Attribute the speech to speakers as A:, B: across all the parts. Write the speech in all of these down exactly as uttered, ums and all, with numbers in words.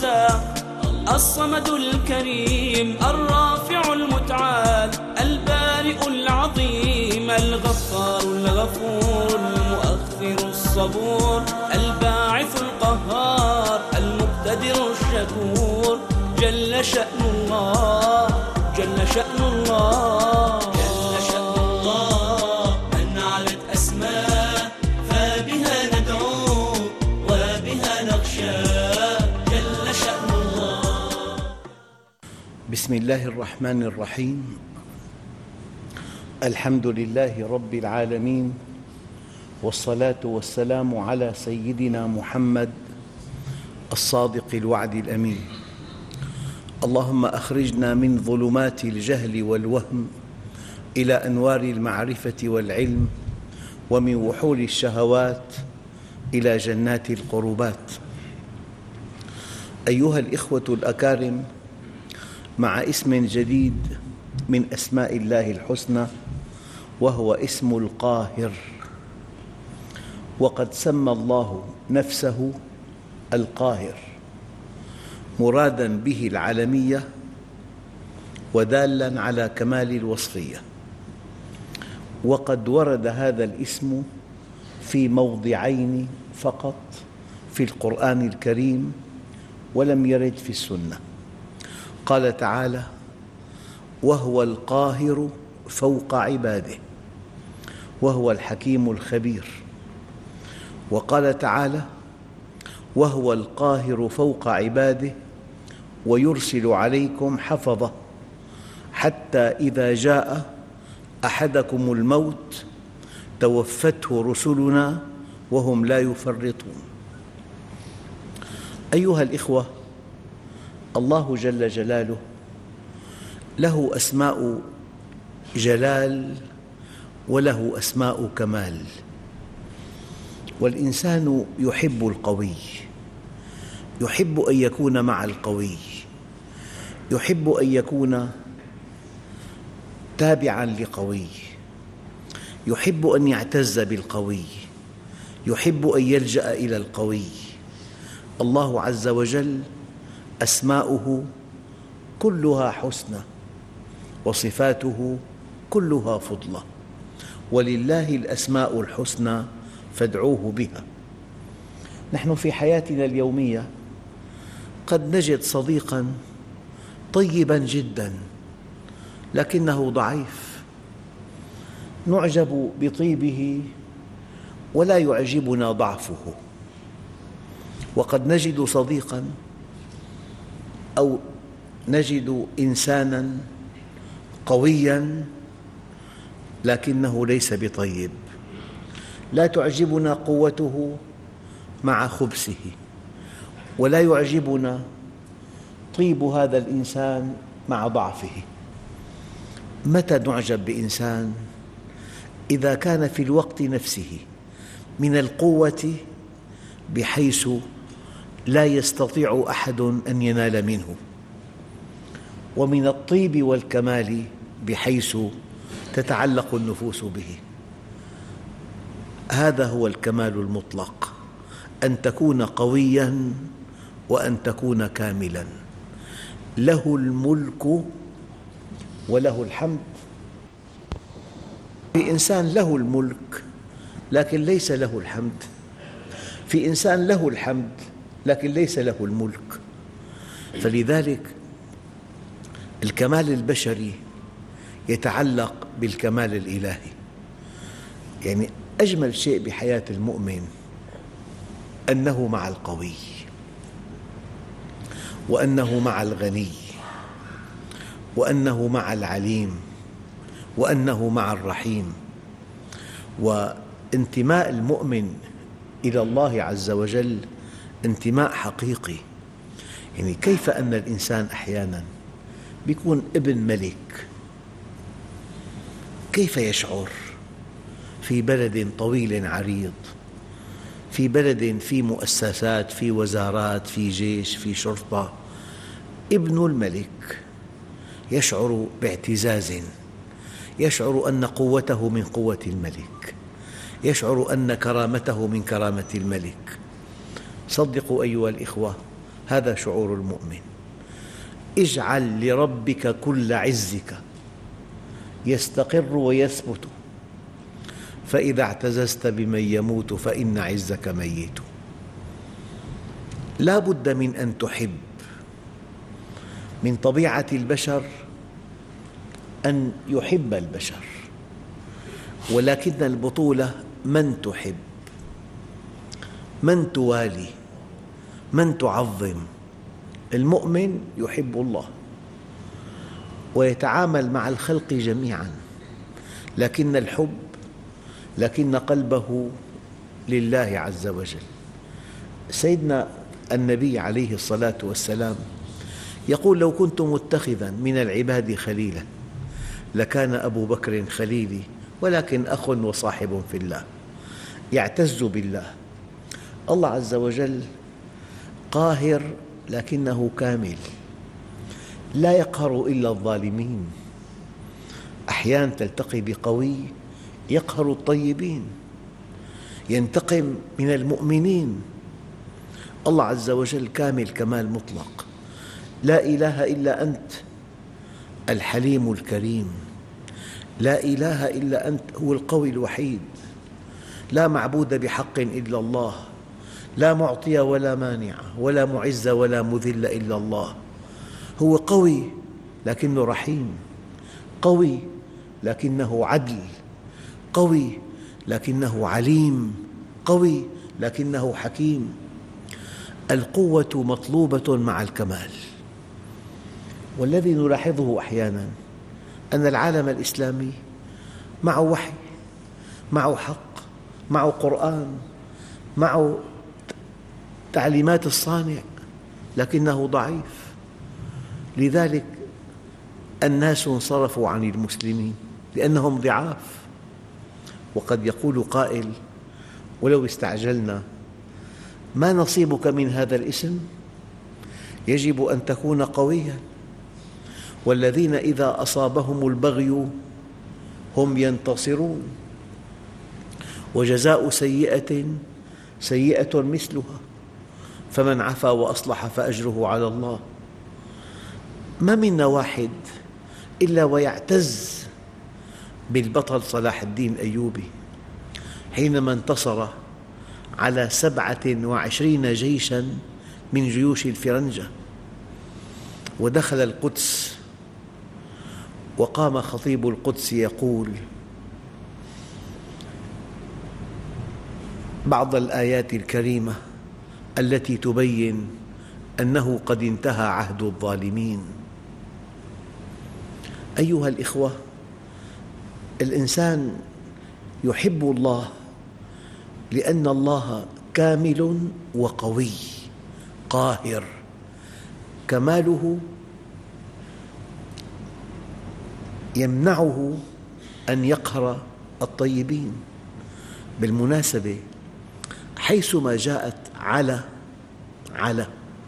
A: الرزاق الصمد الكريم الرافع المتعال البارئ العظيم الغفار الغفور المؤخر الصبور الباعث القهار المقتدر الشكور جل شأن الله جل شأن الله جل شأن الله من علت أسماء فبها ندعو وبها نخشى جل شأن الله.
B: بسم الله الرحمن الرحيم. الحمد لله رب العالمين، والصلاة والسلام على سيدنا محمد الصادق الوعد الأمين. اللهم أخرجنا من ظلمات الجهل والوهم إلى أنوار المعرفة والعلم، ومن وحول الشهوات إلى جنات القربات. أيها الإخوة الأكارم، مع اسم جديد من أسماء الله الحسنى، وهو اسم القاهر. وقد سمى الله نفسه القاهر، مرادا به العالمية ودالا على كمال الوصفية. وقد ورد هذا الاسم في موضعين فقط في القرآن الكريم، ولم يرد في السنة. قال تعالى: وهو القاهر فوق عباده وهو الحكيم الخبير. وقال تعالى: وهو القاهر فوق عباده ويرسل عليكم حفظة حتى إذا جاء أحدكم الموت توفته رسلنا وهم لا يفرطون. أيها الإخوة، الله جل جلاله له أسماء جلال وله أسماء كمال. والإنسان يحب القوي، يحب أن يكون مع القوي، يحب أن يكون تابعاً لقوي، يحب أن يعتز بالقوي، يحب أن يلجأ إلى القوي. الله عز وجل أسماؤه كلها حسنى، وصفاته كلها فضلى، ولله الأسماء الحسنى فادعوه بها. نحن في حياتنا اليومية قد نجد صديقاً طيباً جداً لكنه ضعيف، نعجب بطيبه ولا يعجبنا ضعفه. وقد نجد صديقاً أو نجد إنساناً قوياً لكنه ليس بطيب، لا تعجبنا قوته مع خبثه، ولا يعجبنا طيب هذا الإنسان مع ضعفه. متى نعجب بإنسان؟ إذا كان في الوقت نفسه من القوة بحيث لا يستطيع أحد أن ينال منه، ومن الطيب والكمال بحيث تتعلق النفوس به. هذا هو الكمال المطلق، أن تكون قوياً وأن تكون كاملاً. له الملك وله الحمد. في إنسان له الملك لكن ليس له الحمد، في إنسان له الحمد لكن ليس له الملك. فلذلك الكمال البشري يتعلق بالكمال الإلهي. يعني أجمل شيء بحياة المؤمن أنه مع القوي، وأنه مع الغني، وأنه مع العليم، وأنه مع الرحيم. وانتماء المؤمن إلى الله عز وجل انتماء حقيقي. يعني كيف أن الإنسان أحياناً يكون ابن ملك، كيف يشعر في بلد طويل عريض، في بلد في مؤسسات، في وزارات، في جيش، في شرطة، ابن الملك يشعر باعتزاز، يشعر أن قوته من قوة الملك، يشعر أن كرامته من كرامة الملك. صدقوا أيها الإخوة، هذا شعور المؤمن. اجعل لربك كل عزك يستقر ويثبت، فإذا اعتززت بمن يموت فإن عزك ميت. لا بد من أن تحب. من طبيعة البشر أن يحب البشر، ولكن البطولة من تحب، من توالي، من تعظم. المؤمن يحب الله ويتعامل مع الخلق جميعاً، لكن الحب لكن قلبه لله عز وجل. سيدنا النبي عليه الصلاة والسلام يقول: لو كنت متخذاً من العباد خليلاً لكان أبو بكر خليلي، ولكن أخ وصاحب في الله. يعتز بالله. الله عز وجل قاهر لكنه كامل، لا يقهر إلا الظالمين. أحياناً تلتقي بقوي يقهر الطيبين، ينتقم من المؤمنين. الله عز وجل كامل كمال مطلق. لا إله إلا أنت الحليم الكريم، لا إله إلا أنت هو القوي الوحيد، لا معبود بحق إلا الله، لا معطي ولا مانع ولا معز ولا مذل إلا الله. هو قوي لكنه رحيم، قوي لكنه عدل، قوي لكنه عليم، قوي لكنه حكيم. القوة مطلوبة مع الكمال. والذي نلاحظه أحياناً أن العالم الإسلامي معه وحي، معه حق، معه قرآن، معه تعليمات الصانع، لكنه ضعيف. لذلك الناس انصرفوا عن المسلمين لأنهم ضعاف. وقد يقول قائل: ولو استعجلنا ما نصيبك من هذا الاسم؟ يجب أن تكون قوياً. والذين إذا أصابهم البغي هم ينتصرون، وجزاء سيئة سيئة مثلها، فمن عفا وأصلح فأجره على الله. ما منا واحد إلا ويعتز بالبطل صلاح الدين الأيوبي حينما انتصر على سبعة وعشرين جيشاً من جيوش الفرنجة، ودخل القدس، وقام خطيب القدس يقول بعض الآيات الكريمة التي تبين أنه قد انتهى عهد الظالمين. أيها الإخوة، الإنسان يحب الله لأن الله كامل وقوي قاهر. كماله يمنعه أن يقهر الطيبين. بالمناسبة، حيثما جاءت على على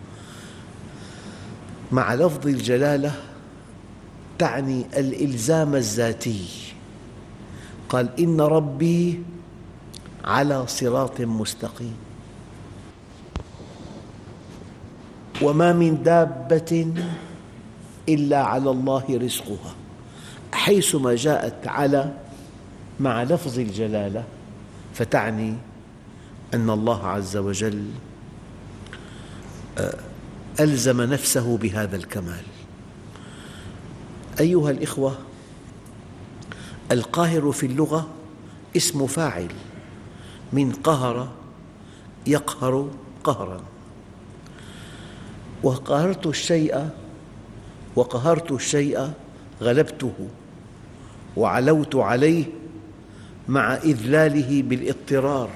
B: مع لفظ الجلالة تعني الإلزام الذاتي. قال: إن ربي على صراط مستقيم، وما من دابة إلا على الله رزقها. حيثما جاءت على مع لفظ الجلالة فتعني أن الله عز وجل ألزم نفسه بهذا الكمال. أيها الإخوة، القاهر في اللغة اسم فاعل من قهر يقهر قهراً. وقهرت الشيء وقهرت الشيء غلبته وعلوت عليه مع إذلاله بالاضطرار.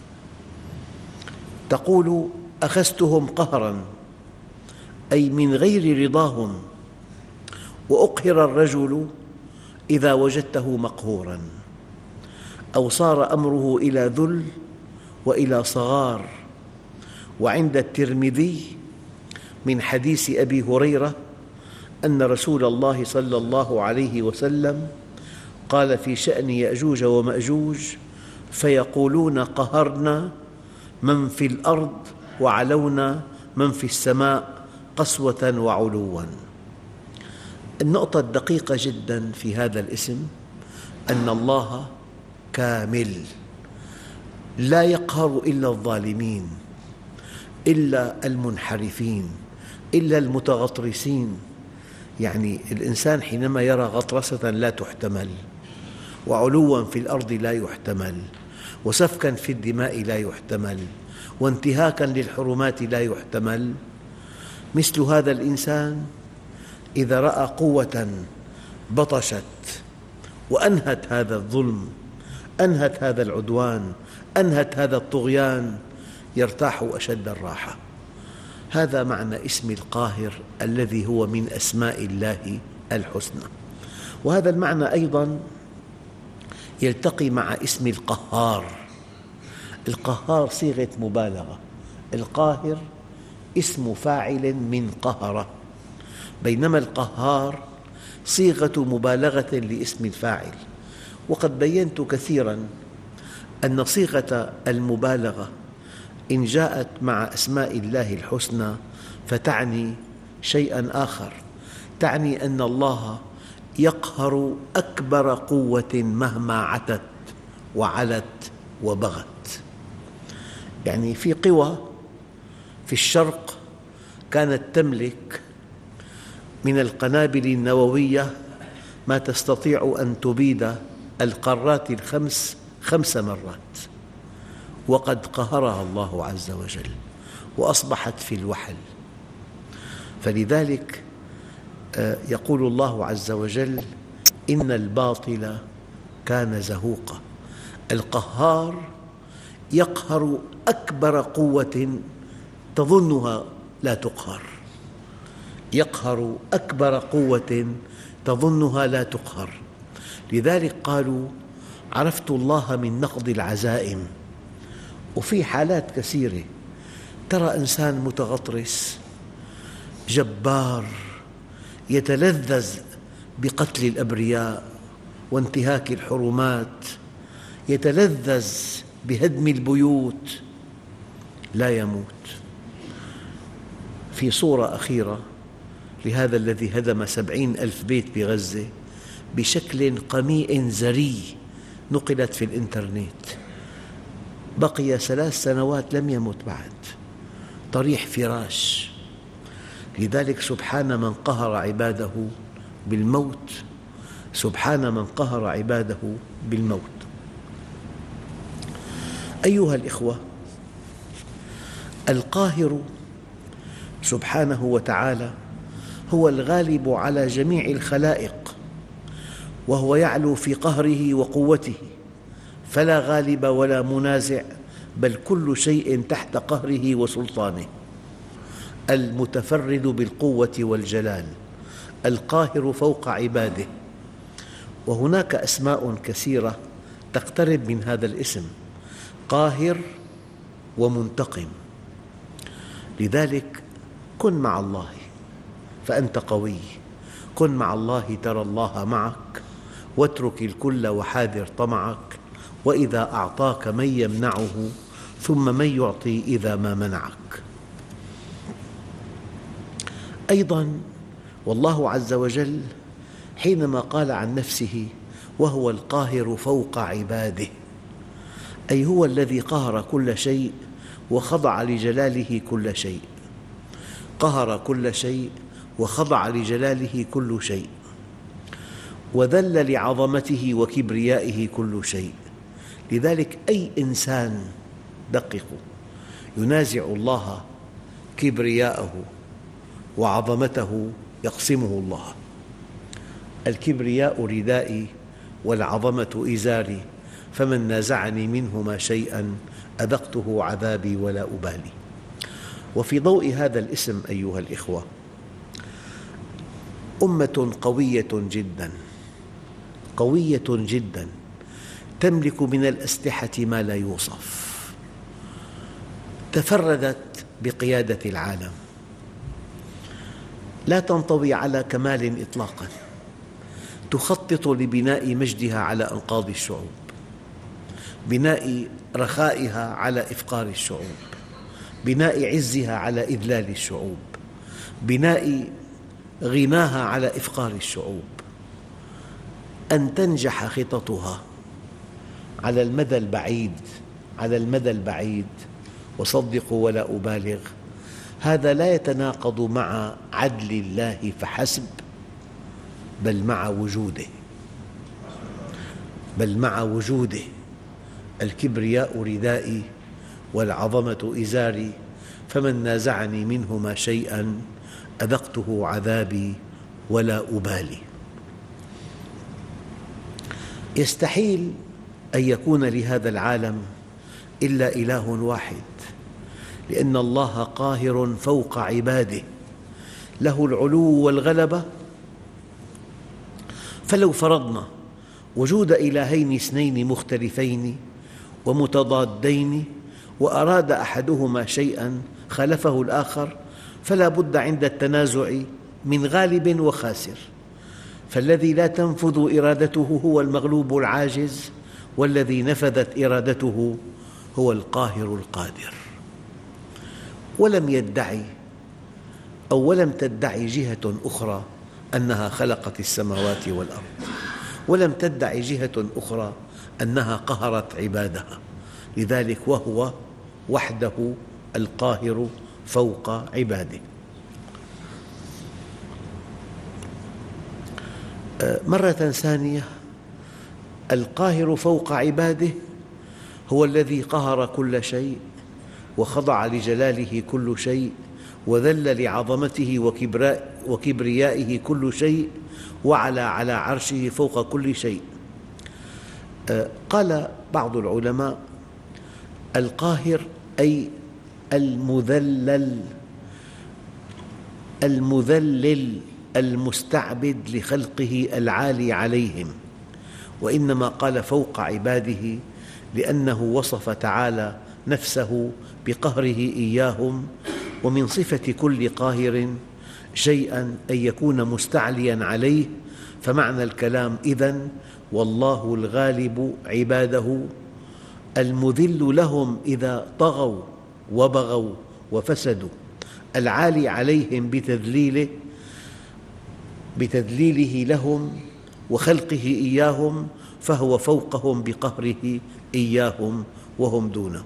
B: تقول: أخذتهم قهراً، أي من غير رضاهم. وأقهر الرجل إذا وجدته مقهوراً، أو صار أمره إلى ذل وإلى صغار. وعند الترمذي من حديث أبي هريرة أن رسول الله صلى الله عليه وسلم قال في شأن يأجوج ومأجوج: فيقولون قهرنا من في الأرض وعلونا من في السماء قسوة وعلوا. النقطة الدقيقة جدا في هذا الاسم أن الله كامل، لا يقهر إلا الظالمين، إلا المنحرفين، إلا المتغطرسين. يعني الإنسان حينما يرى غطرسة لا تحتمل، وعلوا في الأرض لا يحتمل، وسفكا في الدماء لا يحتمل، وانتهاكا للحرمات لا يحتمل، مثل هذا الإنسان إذا رأى قوة بطشت وأنهت هذا الظلم، أنهت هذا العدوان، أنهت هذا الطغيان، يرتاح أشد الراحة. هذا معنى اسم القاهر الذي هو من أسماء الله الحسنى. وهذا المعنى أيضاً يلتقي مع اسم القهار. القهار صيغة مبالغة، القاهر اسم فاعل من قهر، بينما القهار صيغة مبالغة لاسم الفاعل. وقد بينت كثيراً أن صيغة المبالغة إن جاءت مع أسماء الله الحسنى فتعني شيئاً آخر، تعني أن الله يقهر أكبر قوة مهما عتت وعلت وبغت. يعني في قوى في الشرق كانت تملك من القنابل النووية ما تستطيع أن تبيد القارات الخمس خمس مرات، وقد قهرها الله عز وجل وأصبحت في الوحل. فلذلك يقول الله عز وجل: إن الباطل كان زهوقا. القهار يقهر أكبر قوة تظنها لا تقهر، يقهر أكبر قوة تظنها لا تقهر. لذلك قالوا: عرفت الله من نقض العزائم. وفي حالات كثيرة ترى إنسان متغطرس جبار يتلذذ بقتل الأبرياء وانتهاك الحرمات، يتلذذ بهدم البيوت، لا يموت. في صورة أخيرة لهذا الذي هدم سبعين ألف بيت بغزة بشكل قميء زري نقلت في الإنترنت، بقي ثلاث سنوات لم يمت بعد، طريح فراش. لذلك سبحان من قهر عباده بالموت، سبحان من قهر عباده بالموت. أيها الإخوة، القاهر سبحانه وتعالى هو الغالب على جميع الخلائق، وهو يعلو في قهره وقوته، فلا غالب ولا منازع، بل كل شيء تحت قهره وسلطانه. المتفرد بالقوة والجلال، القاهر فوق عباده. وهناك أسماء كثيرة تقترب من هذا الاسم: قاهر ومنتقم. لذلك كن مع الله فأنت قوي، كن مع الله ترى الله معك، واترك الكل وحاذر طمعك، وإذا أعطاك من يمنعه، ثم من يعطي إذا ما منعك. أيضاً والله عز وجل حينما قال عن نفسه: وهو القاهر فوق عباده، أي هو الذي قهر كل شيء وخضع لجلاله كل شيء، قهر كل شيء وخضع لجلاله كل شيء، وذل لعظمته وكبريائه كل شيء. لذلك أي إنسان دقق ينازع الله كبرياءه وعظمته يقسمه الله. الكبرياء ردائي والعظمة إزاري، فمن نازعني منهما شيئا أذقته عذابي ولا أبالي. وفي ضوء هذا الاسم أيها الإخوة، أمة قوية جدا قوية جدا تملك من الأسلحة ما لا يوصف، تفردت بقيادة العالم، لا تنطوي على كمال إطلاقاً، تخطط لبناء مجدها على أنقاض الشعوب، بناء رخائها على إفقار الشعوب، بناء عزها على إذلال الشعوب، بناء غناها على إفقار الشعوب، أن تنجح خططها على المدى البعيد على المدى البعيد وصدقوا ولا أبالغ، هذا لا يتناقض مع عدل الله فحسب، بل مع وجوده بل مع وجوده الكبرياء ردائي والعظمة إزاري، فمن نازعني منهما شيئا أذقته عذابي ولا أبالي. يستحيل أن يكون لهذا العالم إلا إله واحد، لأن الله قاهر فوق عباده، له العلو والغلبة. فلو فرضنا وجود إلهين اثنين مختلفين ومتضادين وأراد أحدهما شيئا خالفه الآخر، فلا بد عند التنازع من غالب وخاسر، فالذي لا تنفذ إرادته هو المغلوب العاجز، والذي نفذت إرادته هو القاهر القادر. ولم يدعي أو ولم تدعي جهة أخرى أنها خلقت السماوات والأرض، ولم تدعي جهة أخرى أنها قهرت عبادها، لذلك وهو وحده القاهر فوق عباده. مرة ثانية، القاهر فوق عباده هو الذي قهر كل شيء وخضع لجلاله كل شيء وذل لعظمته وكبريائه كل شيء وعلى على عرشه فوق كل شيء. قال بعض العلماء: القاهر أي المذلل المذلل المستعبد لخلقه العالي عليهم، وإنما قال فوق عباده لأنه وصف تعالى نفسه بقهره إياهم، ومن صفة كل قاهر شيئا أن يكون مستعليا عليه، فمعنى الكلام إذن: والله الغالب عباده المذل لهم إذا طغوا وبغوا وفسدوا، العالي عليهم بتذليله بتذليله لهم وخلقه إياهم، فهو فوقهم بقهره إياهم وهم دونه.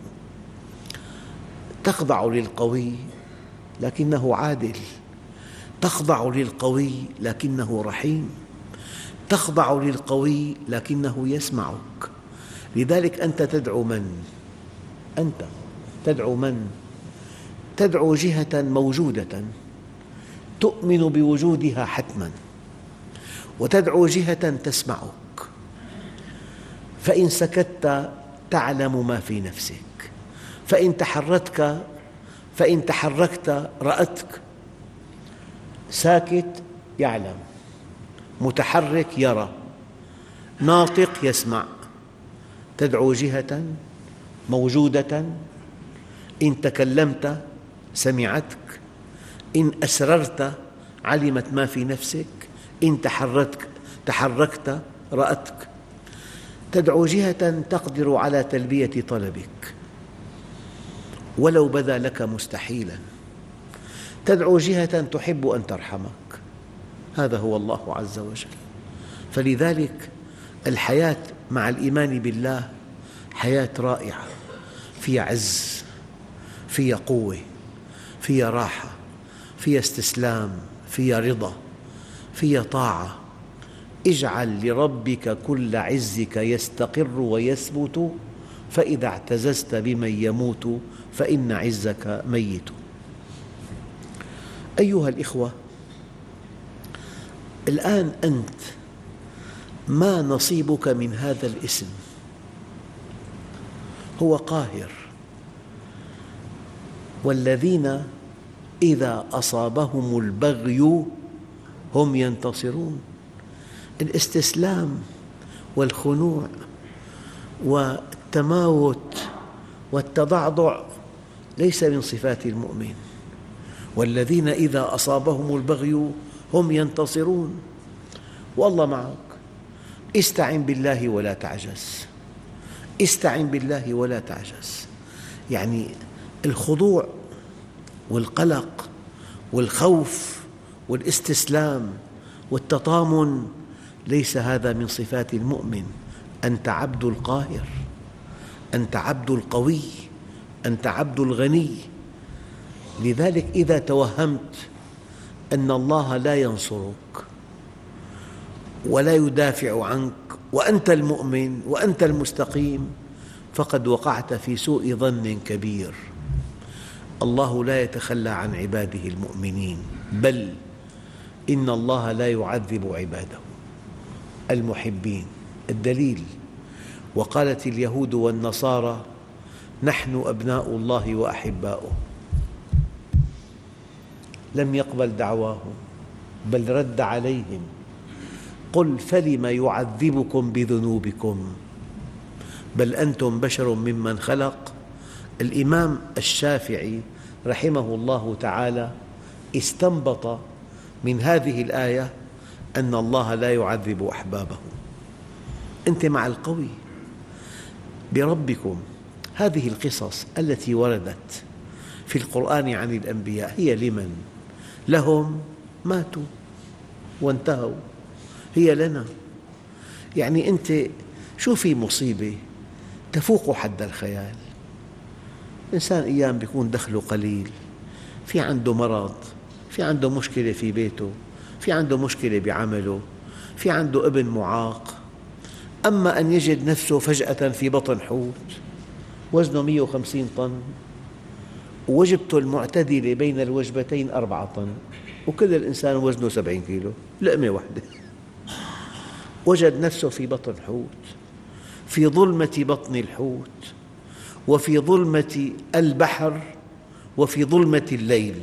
B: تخضع للقوي لكنه عادل، تخضع للقوي لكنه رحيم، تخضع للقوي لكنه يسمعك. لذلك أنت تدعو من؟ أنت تدعو من؟ تدعو جهة موجودة تؤمن بوجودها حتماً، وتدعو جهة تسمعك، فإن سكت تعلم ما في نفسك، فإن تحركت فإن تحركت رأتك. ساكت يعلم، متحرك يرى، ناطق يسمع. تدعو جهة موجودة، إن تكلمت سمعتك، إن أسررت علمت ما في نفسك، إن تحركت تحركت رأتك. تدعو جهة تقدر على تلبية طلبك ولو بدا لك مستحيلا، تدعو جهة تحب أن ترحمك، هذا هو الله عز وجل. فلذلك الحياة مع الإيمان بالله حياة رائعة، فيها عز، فيها قوة، فيها راحة، فيها استسلام، فيها رضا، فيها طاعة. اجعل لربك كل عزك يستقر ويثبت، فإذا اعتززت بمن يموت فإن عزك ميت. أيها الإخوة، الآن أنت ما نصيبك من هذا الاسم؟ هو قاهر، والذين إذا أصابهم البغي هم ينتصرون. الاستسلام والخنوع والتماوت والتضعضع ليس من صفات المؤمن. والذين إذا أصابهم البغي هم ينتصرون، والله معك. استعن بالله ولا تعجز، استعن بالله ولا تعجز. يعني الخضوع والقلق والخوف والاستسلام والتطامن، ليس هذا من صفات المؤمن. أنت عبد القاهر، أنت عبد القوي، أنت عبد الغني. لذلك إذا توهمت أن الله لا ينصرك ولا يدافع عنك وأنت المؤمن وأنت المستقيم، فقد وقعت في سوء ظن كبير. الله لا يتخلى عن عباده المؤمنين، بل إن الله لا يعذب عباده المحبين. الدليل: وقالت اليهود والنصارى نحن أبناء الله وأحباؤه، لم يقبل دعواهم بل رد عليهم: قل فلم يعذبكم بذنوبكم بل أنتم بشر ممن خلق. الإمام الشافعي رحمه الله تعالى استنبط من هذه الآية أن الله لا يعذب أحبابه. أنت مع القوي بربكم. هذه القصص التي وردت في القرآن عن الأنبياء هي لمن؟ لهم ماتوا وانتهوا، هي لنا. يعني أنت شو في مصيبة تفوق حد الخيال؟ إنسان أيام بيكون دخله قليل، في عنده مرض، في عنده مشكلة في بيته، في عنده مشكلة بعمله، في عنده ابن معاق، أما أن يجد نفسه فجأة في بطن حوت وزنه مئة وخمسين طن ووجبته المعتدلة بين الوجبتين أربعة طن، وكل الإنسان وزنه سبعين كيلو، لقمة واحدة. وجد نفسه في بطن حوت، في ظلمة بطن الحوت، وفي ظلمة البحر، وفي ظلمة الليل،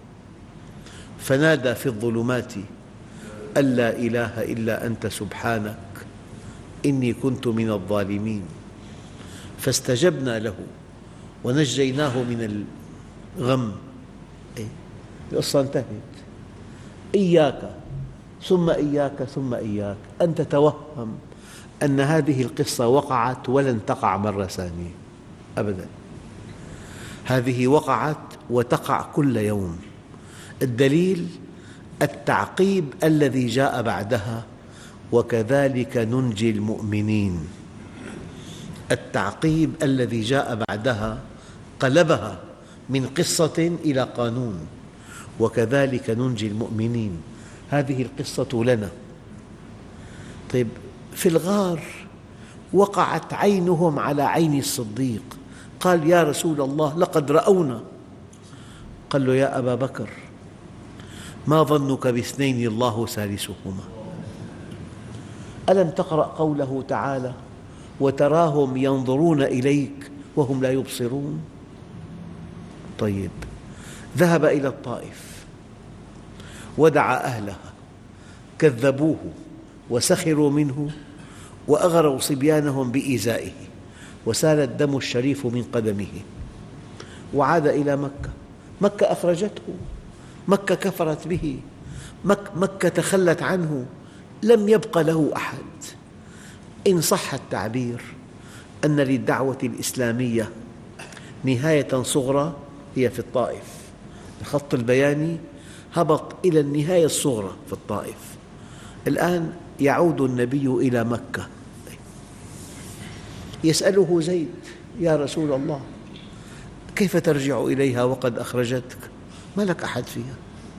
B: فنادى في الظلمات أن لا إله إلا أنت سبحانك إني كنت من الظالمين، فاستجبنا له ونجيناه من الغم. القصة انتهت. إياك ثم إياك ثم إياك أن تتوهم أن هذه القصة وقعت ولن تقع مرة ثانية أبداً. هذه وقعت وتقع كل يوم. الدليل التعقيب الذي جاء بعدها: وكذلك ننجي المؤمنين. التعقيب الذي جاء بعدها قلبها من قصة إلى قانون: وكذلك ننجي المؤمنين. هذه القصة لنا. طيب، في الغار وقعت عينهم على عين الصديق، قال: يا رسول الله لقد رأونا. قال له: يا أبا بكر، ما ظنك باثنين الله ثالثهما؟ ألم تقرأ قوله تعالى: وتراهم ينظرون إليك وهم لا يبصرون؟ طيب، ذهب إلى الطائف ودعا أهلها، كذبوه وسخروا منه وأغروا صبيانهم بإيذائه، وسال الدم الشريف من قدمه، وعاد إلى مكة. مكة أخرجته، مكة كفرت به، مكة تخلت عنه، لم يبق له أحد. إن صح التعبير أن للدعوة الإسلامية نهاية صغرى هي في الطائف. الخط البياني هبط إلى النهاية الصغرى في الطائف. الآن يعود النبي إلى مكة، يسأله زيد: يا رسول الله، كيف ترجع إليها وقد أخرجتك؟ ما لك أحد فيها.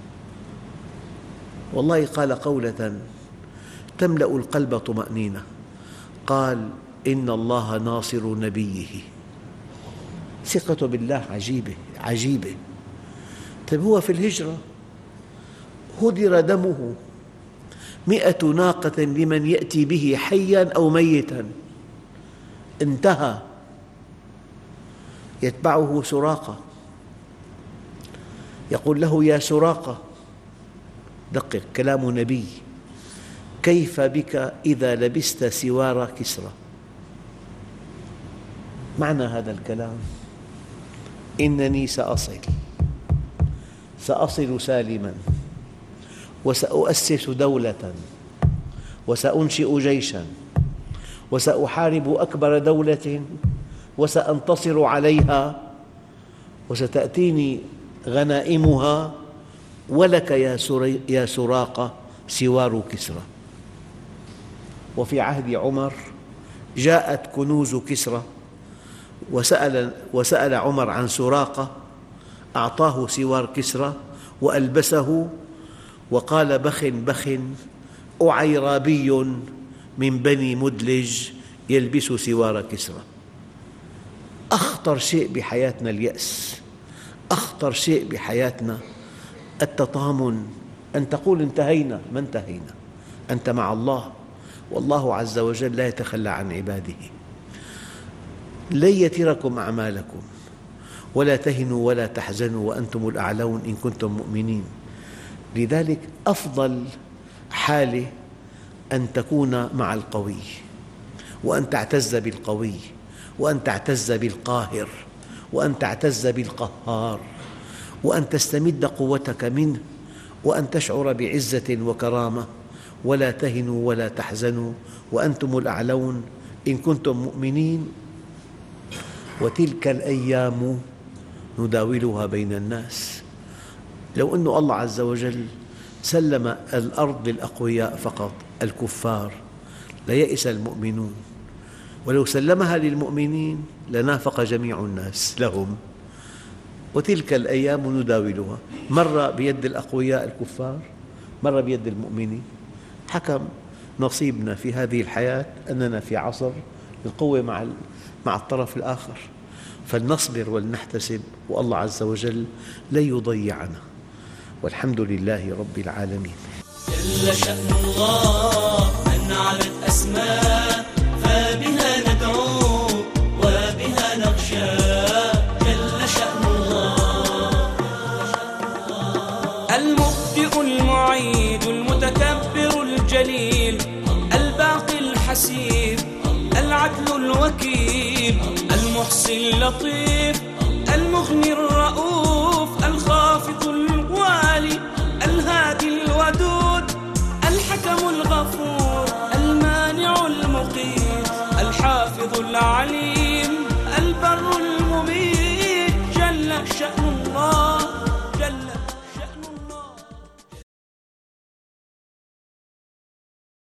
B: والله قال قولة تملأ القلب طمأنينة، قال: إن الله ناصر نبيه. ثقته بالله عجيبة عجيبة. طيب، هو في الهجرة هدر دمه، مئة ناقة لمن يأتي به حياً أو ميتاً، انتهى. يتبعه سراقة، يقول له: يا سراقة، دقق كلام نبي، كيف بك إذا لبست سوار كسرى؟ معنى هذا الكلام: إنني سأصل سأصل سالماً، وسأؤسس دولة، وسأنشئ جيشاً، وسأحارب أكبر دولة، وسأنتصر عليها، وستأتيني غنائمها ولك يا سراقة سوار كسرى. وفي عهد عمر جاءت كنوز كسرى وسأل, وسأل عمر عن سراقة، أعطاه سوار كسرى وألبسه وقال: بخ بخ أعيرابي من بني مدلج يلبس سوار كسرى. أخطر شيء بحياتنا اليأس، أخطر شيء بحياتنا التطامن، أن تقول انتهينا. ما انتهينا، أنت مع الله، والله عز وجل لا يتخلى عن عباده. لن يتركم أعمالكم ولا تهنوا ولا تحزنوا وأنتم الأعلون إن كنتم مؤمنين. لذلك أفضل حالة أن تكون مع القوي، وأن تعتز بالقوي، وأن تعتز بالقاهر، وأن تعتز بالقهار، وأن تستمد قوتك منه، وأن تشعر بعزة وكرامة. ولا تهنوا ولا تحزنوا وأنتم الأعلون إن كنتم مؤمنين. وتلك الأيام نداولها بين الناس. لو أن الله عز وجل سلم الأرض للأقوياء فقط الكفار ليئس المؤمنون، ولو سلمها للمؤمنين لنافق جميع الناس لهم. وتلك الأيام نداولها، مرة بيد الأقوياء الكفار، مرة بيد المؤمنين. حكم نصيبنا في هذه الحياة أننا في عصر القوة مع مع الطرف الآخر، فلنصبر ولنحتسب، والله عز وجل لن يضيعنا، والحمد لله رب العالمين.
A: جل شأن الله أن علت أسماء، فبها ندعو وبها نخشى. جل شأن الله المبدئ المعيد المتكبر الجليل الباقي الحسيب العدل الوكيل المحصي اللطيف المغني